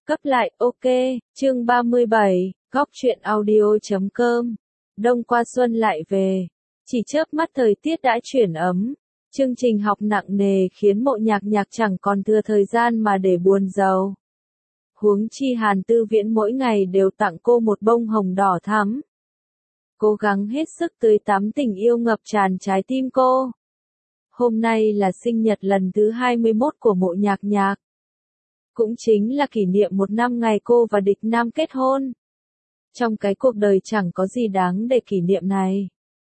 Cấp lại, ok, chương 37, góc truyện audio.com. Đông qua xuân lại về. Chỉ chớp mắt thời tiết đã chuyển ấm. Chương trình học nặng nề khiến Mộ Nhạc Nhạc chẳng còn thừa thời gian mà để buồn rầu. Huống chi Hàn Tư Viễn mỗi ngày đều tặng cô một bông hồng đỏ thắm. Cố gắng hết sức tươi tắm tình yêu ngập tràn trái tim cô. Hôm nay là sinh nhật lần thứ 21 của Mộ Nhạc Nhạc. Cũng chính là kỷ niệm 1 năm ngày cô và địch nam kết hôn. Trong cái cuộc đời chẳng có gì đáng để kỷ niệm này.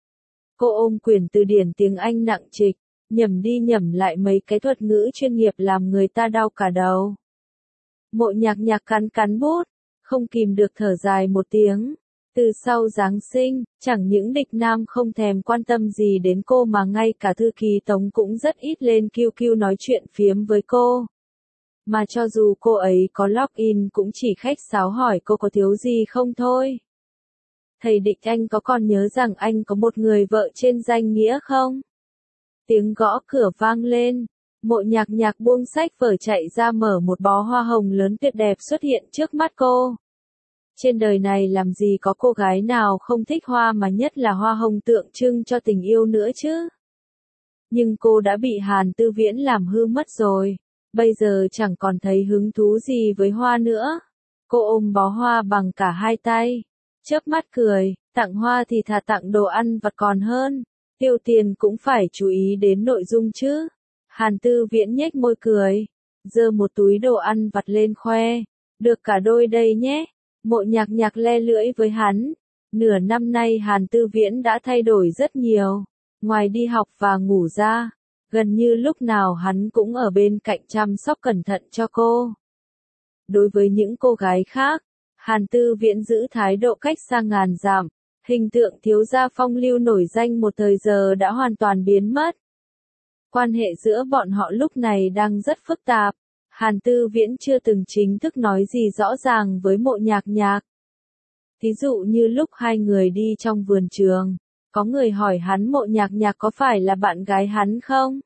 Cô ôm quyển từ điển tiếng Anh nặng trịch, nhẩm đi nhẩm lại mấy cái thuật ngữ chuyên nghiệp làm người ta đau cả đầu. Mộ Nhạc Nhạc cắn cắn bút, không kìm được thở dài một tiếng. Từ sau Giáng sinh, chẳng những địch nam không thèm quan tâm gì đến cô mà ngay cả thư ký Tống cũng rất ít lên QQ nói chuyện phiếm với cô. Mà cho dù cô ấy có login cũng chỉ khách sáo hỏi cô có thiếu gì không thôi. Thầy Địch anh có còn nhớ rằng anh có một người vợ trên danh nghĩa không? Tiếng gõ cửa vang lên. Mộ Nhạc Nhạc buông sách vở chạy ra mở một bó hoa hồng lớn tuyệt đẹp xuất hiện trước mắt cô. Trên đời này làm gì có cô gái nào không thích hoa mà nhất là hoa hồng tượng trưng cho tình yêu nữa chứ. Nhưng cô đã bị Hàn Tư Viễn làm hư mất rồi. Bây giờ chẳng còn thấy hứng thú gì với hoa nữa. Cô ôm bó hoa bằng cả hai tay. Chớp mắt cười, tặng hoa thì thà tặng đồ ăn vặt còn hơn. Tiêu tiền cũng phải chú ý đến nội dung chứ. Hàn Tư Viễn nhếch môi cười. Giơ một túi đồ ăn vặt lên khoe. Được cả đôi đây nhé. Mộ Nhạc Nhạc le lưỡi với hắn. Nửa năm nay Hàn Tư Viễn đã thay đổi rất nhiều. Ngoài đi học và ngủ ra, gần như lúc nào hắn cũng ở bên cạnh chăm sóc cẩn thận cho cô. Đối với những cô gái khác, Hàn Tư Viễn giữ thái độ cách xa ngàn dặm, hình tượng thiếu gia phong lưu nổi danh một thời giờ đã hoàn toàn biến mất. Quan hệ giữa bọn họ lúc này đang rất phức tạp. Hàn Tư Viễn chưa từng chính thức nói gì rõ ràng với Mộ Nhạc Nhạc. Thí dụ như lúc hai người đi trong vườn trường, có người hỏi hắn Mộ Nhạc Nhạc có phải là bạn gái hắn không?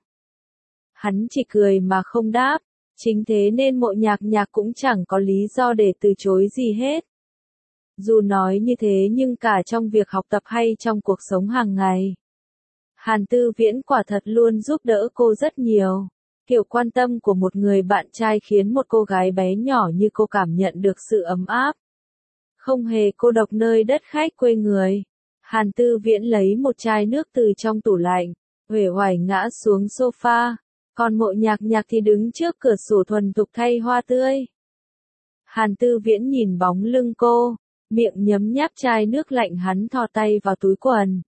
Hắn chỉ cười mà không đáp, chính thế nên Mộ Nhạc Nhạc cũng chẳng có lý do để từ chối gì hết. Dù nói như thế nhưng cả trong việc học tập hay trong cuộc sống hàng ngày, Hàn Tư Viễn quả thật luôn giúp đỡ cô rất nhiều. Kiểu quan tâm của một người bạn trai khiến một cô gái bé nhỏ như cô cảm nhận được sự ấm áp. Không hề cô độc nơi đất khách quê người. Hàn Tư Viễn lấy một chai nước từ trong tủ lạnh, uể oải ngã xuống sofa, còn Mộ Nhạc Nhạc thì đứng trước cửa sổ thuần thục thay hoa tươi. Hàn Tư Viễn nhìn bóng lưng cô, miệng nhấm nháp chai nước lạnh hắn thò tay vào túi quần.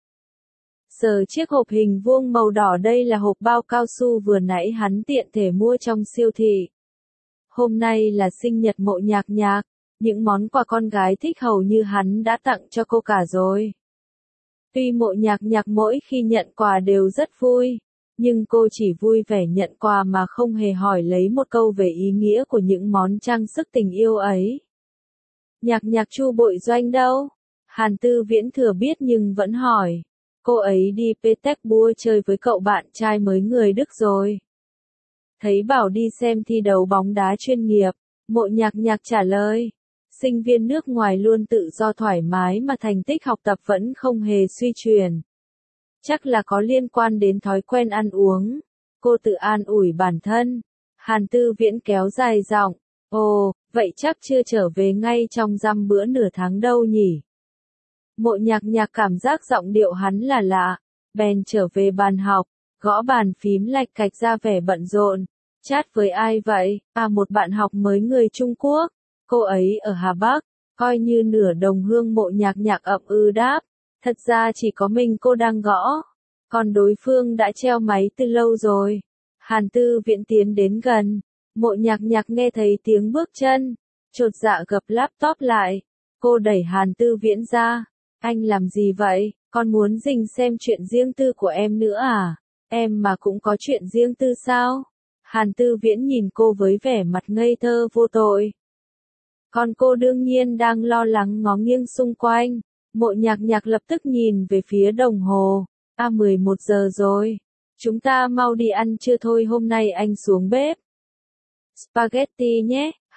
Sờ chiếc hộp hình vuông màu đỏ đây là hộp bao cao su vừa nãy hắn tiện thể mua trong siêu thị. Hôm nay là sinh nhật Mộ Nhạc Nhạc, những món quà con gái thích hầu như hắn đã tặng cho cô cả rồi. Tuy Mộ Nhạc Nhạc mỗi khi nhận quà đều rất vui, nhưng cô chỉ vui vẻ nhận quà mà không hề hỏi lấy một câu về ý nghĩa của những món trang sức tình yêu ấy. Nhạc Nhạc Chu Bội Doanh đâu? Hàn Tư Viễn thừa biết nhưng vẫn hỏi. Cô ấy đi Petersburg chơi với cậu bạn trai mới người Đức rồi. Thấy bảo đi xem thi đấu bóng đá chuyên nghiệp, Mộ Nhạc Nhạc trả lời. Sinh viên nước ngoài luôn tự do thoải mái mà thành tích học tập vẫn không hề suy chuyển. Chắc là có liên quan đến thói quen ăn uống. Cô tự an ủi bản thân. Hàn Tư Viễn kéo dài giọng. Ồ, vậy chắc chưa trở về ngay trong dăm bữa nửa tháng đâu nhỉ? Mộ Nhạc Nhạc cảm giác giọng điệu hắn là lạ. Bèn trở về bàn học, gõ bàn phím lạch cạch ra vẻ bận rộn. Chat với ai vậy? À, một bạn học mới người Trung Quốc. Cô ấy ở Hà Bắc, coi như nửa đồng hương. Mộ Nhạc Nhạc ậm ừ đáp. Thật ra chỉ có mình cô đang gõ, còn đối phương đã treo máy từ lâu rồi. Hàn Tư Viễn tiến đến gần, Mộ Nhạc Nhạc nghe thấy tiếng bước chân, chột dạ gập laptop lại. Cô đẩy Hàn Tư Viễn ra. Anh làm gì vậy? Con muốn rình xem chuyện riêng tư của em nữa à? Em mà cũng có chuyện riêng tư sao? Hàn Tư Viễn nhìn cô với vẻ mặt ngây thơ vô tội. Còn cô đương nhiên đang lo lắng ngó nghiêng xung quanh. Mộ Nhạc Nhạc lập tức nhìn về phía đồng hồ. 11 giờ rồi. Chúng ta mau đi ăn trưa thôi, hôm nay anh xuống bếp. Spaghetti nhé.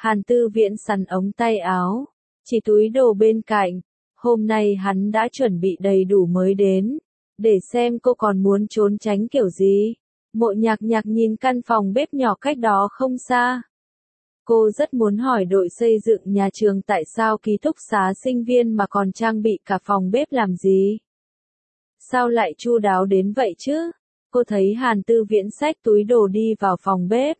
Hàn Tư Viễn sắn ống tay áo, chỉ túi đồ bên cạnh. Hôm nay hắn đã chuẩn bị đầy đủ mới đến, để xem cô còn muốn trốn tránh kiểu gì. Mộ Nhạc Nhạc nhìn căn phòng bếp nhỏ cách đó không xa. Cô rất muốn hỏi đội xây dựng nhà trường tại sao ký túc xá sinh viên mà còn trang bị cả phòng bếp làm gì. Sao lại chu đáo đến vậy chứ? Cô thấy Hàn Tư Viễn xách túi đồ đi vào phòng bếp.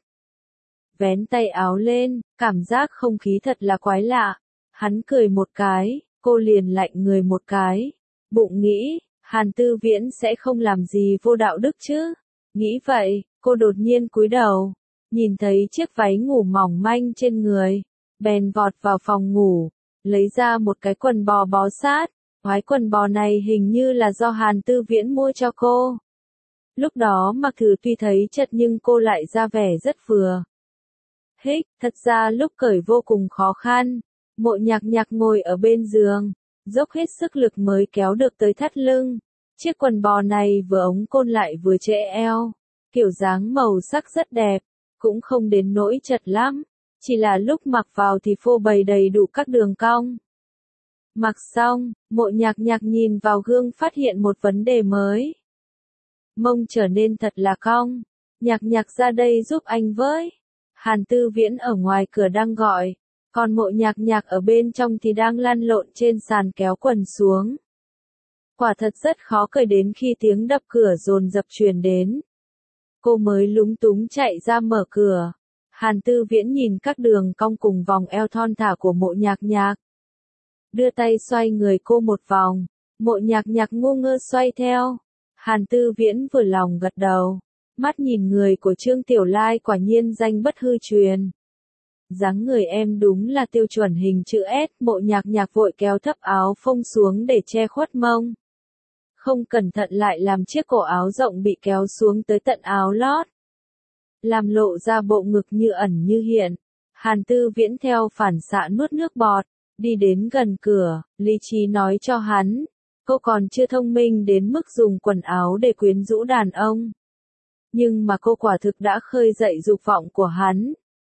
Vén tay áo lên, cảm giác không khí thật là quái lạ. Hắn cười một cái, cô liền lạnh người một cái. Bụng nghĩ, Hàn Tư Viễn sẽ không làm gì vô đạo đức chứ. Nghĩ vậy, cô đột nhiên cúi đầu, nhìn thấy chiếc váy ngủ mỏng manh trên người, bèn vọt vào phòng ngủ, lấy ra một cái quần bò bó sát. Cái quần bò này hình như là do Hàn Tư Viễn mua cho cô. Lúc đó mặc thử tuy thấy chật nhưng cô lại ra vẻ rất vừa. Hích, thật ra lúc cởi vô cùng khó khăn. Mộ Nhạc Nhạc ngồi ở bên giường, dốc hết sức lực mới kéo được tới thắt lưng. Chiếc quần bò này vừa ống côn lại vừa trễ eo, kiểu dáng màu sắc rất đẹp, cũng không đến nỗi chật lắm, chỉ là lúc mặc vào thì phô bày đầy đủ các đường cong. Mặc xong, Mộ Nhạc Nhạc nhìn vào gương phát hiện một vấn đề mới. Mông trở nên thật là cong. Nhạc Nhạc ra đây giúp anh với. Hàn Tư Viễn ở ngoài cửa đang gọi, còn Mộ Nhạc Nhạc ở bên trong thì đang lăn lộn trên sàn kéo quần xuống. Quả thật rất khó cởi đến khi tiếng đập cửa dồn dập truyền đến. Cô mới lúng túng chạy ra mở cửa. Hàn Tư Viễn nhìn các đường cong cùng vòng eo thon thả của Mộ Nhạc Nhạc. Đưa tay xoay người cô một vòng. Mộ Nhạc Nhạc ngu ngơ xoay theo. Hàn Tư Viễn vừa lòng gật đầu. Mắt nhìn người của Trương Tiểu Lai quả nhiên danh bất hư truyền. Dáng người em đúng là tiêu chuẩn hình chữ S. Mộ Nhạc Nhạc vội kéo thấp áo phông xuống để che khuất mông. Không cẩn thận lại làm chiếc cổ áo rộng bị kéo xuống tới tận áo lót. Làm lộ ra bộ ngực như ẩn như hiện. Hàn Tư Viễn theo phản xạ nuốt nước bọt, đi đến gần cửa, lý trí nói cho hắn. Cô còn chưa thông minh đến mức dùng quần áo để quyến rũ đàn ông. Nhưng mà cô quả thực đã khơi dậy dục vọng của hắn.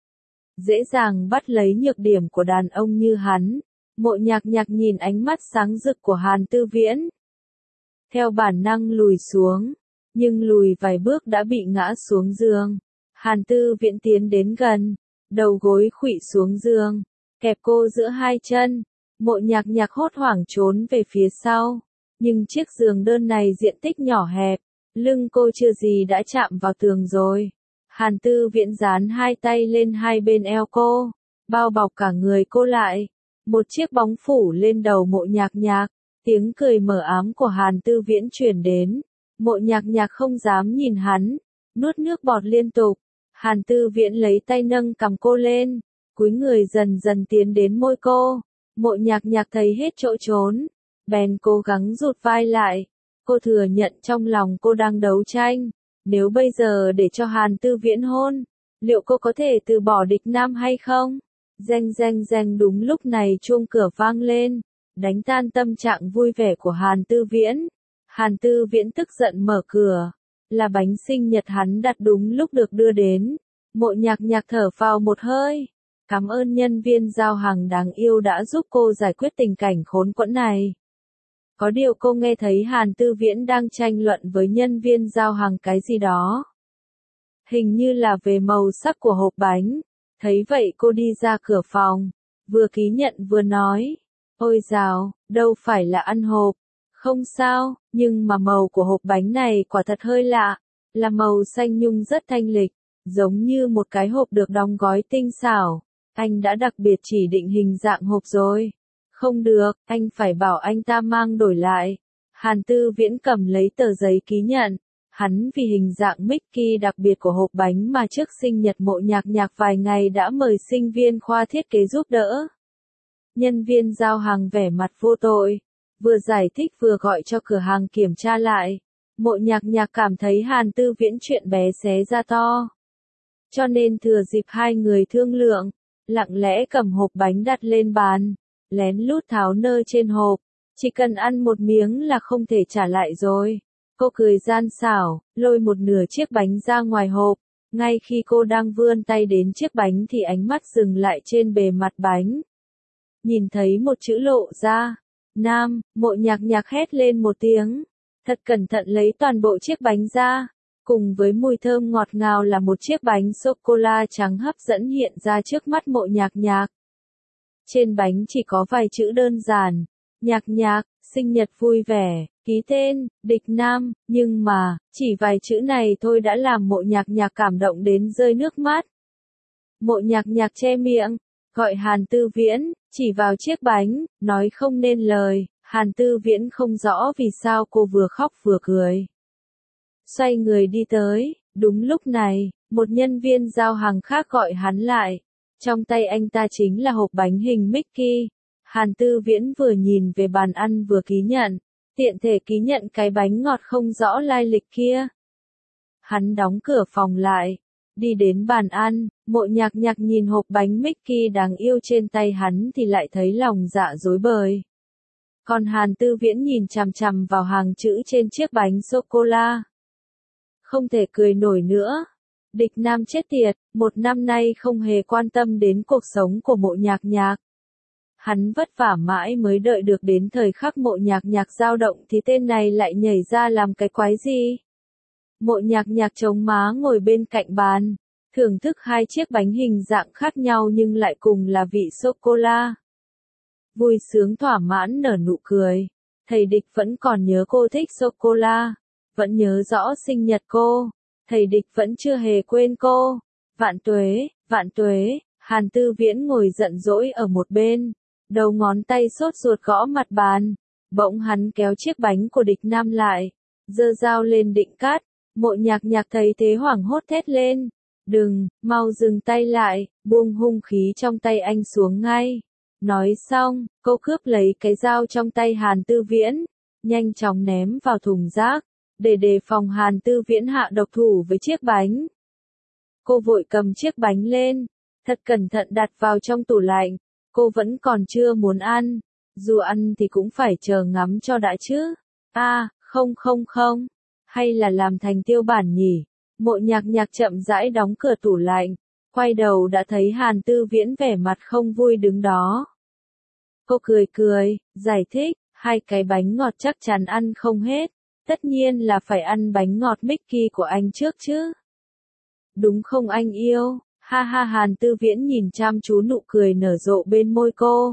Dễ dàng bắt lấy nhược điểm của đàn ông như hắn. Mộ Nhạc Nhạc nhìn ánh mắt sáng rực của Hàn Tư Viễn. Theo bản năng lùi xuống, nhưng lùi vài bước đã bị ngã xuống giường. Hàn Tư Viễn tiến đến gần, đầu gối khuỵu xuống giường, kẹp cô giữa hai chân. Mộ Nhạc Nhạc hốt hoảng trốn về phía sau, nhưng chiếc giường đơn này diện tích nhỏ hẹp, lưng cô chưa gì đã chạm vào tường rồi. Hàn Tư Viễn dán hai tay lên hai bên eo cô, bao bọc cả người cô lại. Một chiếc bóng phủ lên đầu Mộ Nhạc Nhạc, tiếng cười mờ ám của Hàn Tư Viễn truyền đến. Mộ Nhạc Nhạc không dám nhìn hắn, nuốt nước bọt liên tục. Hàn Tư Viễn lấy tay nâng cằm cô lên, cúi người dần dần tiến đến môi cô. Mộ Nhạc Nhạc thấy hết chỗ trốn, bèn cố gắng rụt vai lại. Cô thừa nhận trong lòng cô đang đấu tranh. Nếu bây giờ để cho Hàn Tư Viễn hôn, liệu cô có thể từ bỏ địch nam hay không? Reng reng reng, đúng lúc này chuông cửa vang lên, đánh tan tâm trạng vui vẻ của Hàn Tư Viễn. Hàn Tư Viễn tức giận mở cửa, là bánh sinh nhật hắn đặt đúng lúc được đưa đến. Mộ Nhạc Nhạc thở phào một hơi. Cảm ơn nhân viên giao hàng đáng yêu đã giúp cô giải quyết tình cảnh khốn quẫn này. Có điều cô nghe thấy Hàn Tư Viễn đang tranh luận với nhân viên giao hàng cái gì đó. Hình như là về màu sắc của hộp bánh. Thấy vậy cô đi ra cửa phòng, vừa ký nhận vừa nói. Ôi dào, đâu phải là ăn hộp. Không sao, nhưng mà màu của hộp bánh này quả thật hơi lạ. Là màu xanh nhung rất thanh lịch, giống như một cái hộp được đóng gói tinh xảo. Anh đã đặc biệt chỉ định hình dạng hộp rồi. Không được, anh phải bảo anh ta mang đổi lại. Hàn Tư Viễn cầm lấy tờ giấy ký nhận. Hắn vì hình dạng Mickey đặc biệt của hộp bánh mà trước sinh nhật Mộ Nhạc Nhạc vài ngày đã mời sinh viên khoa thiết kế giúp đỡ. Nhân viên giao hàng vẻ mặt vô tội, vừa giải thích vừa gọi cho cửa hàng kiểm tra lại. Mộ Nhạc Nhạc cảm thấy Hàn Tư Viễn chuyện bé xé ra to. Cho nên thừa dịp hai người thương lượng, lặng lẽ cầm hộp bánh đặt lên bàn, lén lút tháo nơ trên hộp. Chỉ cần ăn một miếng là không thể trả lại rồi. Cô cười gian xảo, lôi một nửa chiếc bánh ra ngoài hộp, Ngay khi cô đang vươn tay đến chiếc bánh thì ánh mắt dừng lại trên bề mặt bánh. Nhìn thấy một chữ lộ ra. Nam, Mộ Nhạc Nhạc hét lên một tiếng. Thật cẩn thận lấy toàn bộ chiếc bánh ra. Cùng với mùi thơm ngọt ngào là một chiếc bánh sô-cô-la trắng hấp dẫn hiện ra trước mắt Mộ Nhạc Nhạc. Trên bánh chỉ có vài chữ đơn giản. Nhạc Nhạc, sinh nhật vui vẻ, ký tên, Địch Nam, nhưng mà, chỉ vài chữ này thôi đã làm Mộ Nhạc Nhạc cảm động đến rơi nước mắt. Mộ Nhạc Nhạc che miệng, gọi Hàn Tư Viễn, chỉ vào chiếc bánh, nói không nên lời. Hàn Tư Viễn không rõ vì sao cô vừa khóc vừa cười. Xoay người đi tới, đúng lúc này, một nhân viên giao hàng khác gọi hắn lại. Trong tay anh ta chính là hộp bánh hình Mickey. Hàn Tư Viễn vừa nhìn về bàn ăn vừa ký nhận, tiện thể ký nhận cái bánh ngọt không rõ lai lịch kia. Hắn đóng cửa phòng lại, đi đến bàn ăn, Mộ Nhạc Nhạc nhìn hộp bánh Mickey đáng yêu trên tay hắn thì lại thấy lòng dạ rối bời. Còn Hàn Tư Viễn nhìn chằm chằm vào hàng chữ trên chiếc bánh sô-cô-la. Không thể cười nổi nữa. Địch Nam chết tiệt, một năm nay không hề quan tâm đến cuộc sống của Mộ Nhạc Nhạc. Hắn vất vả mãi mới đợi được đến thời khắc Mộ Nhạc Nhạc dao động thì tên này lại nhảy ra làm cái quái gì. Mộ Nhạc Nhạc chống má ngồi bên cạnh bàn, thưởng thức hai chiếc bánh hình dạng khác nhau nhưng lại cùng là vị sô-cô-la. Vui sướng thỏa mãn nở nụ cười. Thầy Địch vẫn còn nhớ cô thích sô-cô-la, vẫn nhớ rõ sinh nhật cô. Thầy Địch vẫn chưa hề quên cô. Vạn tuế, vạn tuế. Hàn Tư Viễn ngồi giận dỗi ở một bên, đầu ngón tay sốt ruột gõ mặt bàn. Bỗng hắn kéo chiếc bánh của Địch Nam lại, giơ dao lên định cắt. Mộ Nhạc Nhạc thấy thế hoảng hốt thét lên. Đừng, mau dừng tay lại, buông hung khí trong tay anh xuống ngay. Nói xong, cô cướp lấy cái dao trong tay Hàn Tư Viễn, nhanh chóng ném vào thùng rác, để đề phòng Hàn Tư Viễn hạ độc thủ với chiếc bánh. Cô vội cầm chiếc bánh lên, thật cẩn thận đặt vào trong tủ lạnh. Cô vẫn còn chưa muốn ăn, dù ăn thì cũng phải chờ ngắm cho đã chứ. Không, hay là làm thành tiêu bản nhỉ? Mộ Nhạc Nhạc chậm rãi đóng cửa tủ lạnh, quay đầu đã thấy Hàn Tư Viễn vẻ mặt không vui đứng đó. Cô cười, giải thích, hai cái bánh ngọt chắc chắn ăn không hết, tất nhiên là phải ăn bánh ngọt Mickey của anh trước chứ. Đúng không anh yêu? Ha ha. Hàn Tư Viễn nhìn chăm chú nụ cười nở rộ bên môi cô.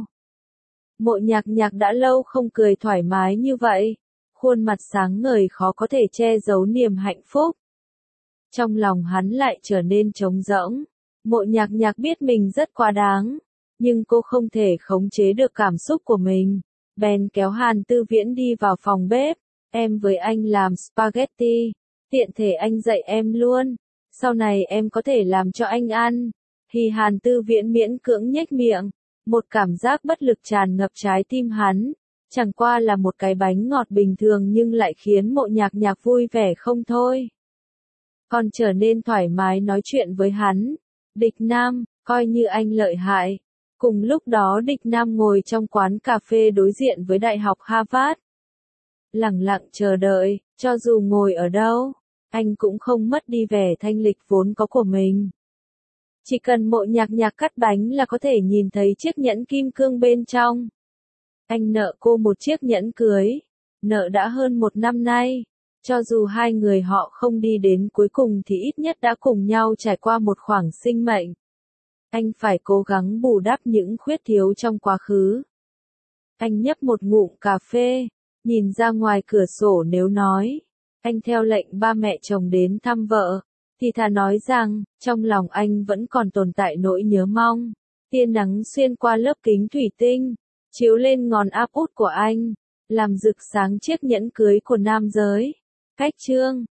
Mộ Nhạc Nhạc đã lâu không cười thoải mái như vậy, khuôn mặt sáng ngời khó có thể che giấu niềm hạnh phúc. Trong lòng hắn lại trở nên trống rỗng. Mộ Nhạc Nhạc biết mình rất quá đáng, nhưng cô không thể khống chế được cảm xúc của mình. Bèn kéo Hàn Tư Viễn đi vào phòng bếp. Em với anh làm spaghetti, tiện thể anh dạy em luôn. Sau này em có thể làm cho anh ăn. Thì Hàn Tư Viễn miễn cưỡng nhếch miệng. Một cảm giác bất lực tràn ngập trái tim hắn. Chẳng qua là một cái bánh ngọt bình thường nhưng lại khiến Mộ Nhạc Nhạc vui vẻ không thôi. Còn trở nên thoải mái nói chuyện với hắn. Địch Nam, coi như anh lợi hại. Cùng lúc đó Địch Nam ngồi trong quán cà phê đối diện với Đại học Harvard. Lẳng lặng chờ đợi, cho dù ngồi ở đâu, anh cũng không mất đi vẻ thanh lịch vốn có của mình. Chỉ cần Mộ Nhạc Nhạc cắt bánh là có thể nhìn thấy chiếc nhẫn kim cương bên trong. Anh nợ cô một chiếc nhẫn cưới, nợ đã hơn 1 năm nay. Cho dù hai người họ không đi đến cuối cùng thì ít nhất đã cùng nhau trải qua một khoảng sinh mệnh. Anh phải cố gắng bù đắp những khuyết thiếu trong quá khứ. Anh nhấp một ngụm cà phê, nhìn ra ngoài cửa sổ nếu nói. Anh theo lệnh ba mẹ chồng đến thăm vợ, thì thà nói rằng, trong lòng anh vẫn còn tồn tại nỗi nhớ mong. Tia nắng xuyên qua lớp kính thủy tinh, chiếu lên ngón áp út của anh, làm rực sáng chiếc nhẫn cưới của nam giới. Cách chương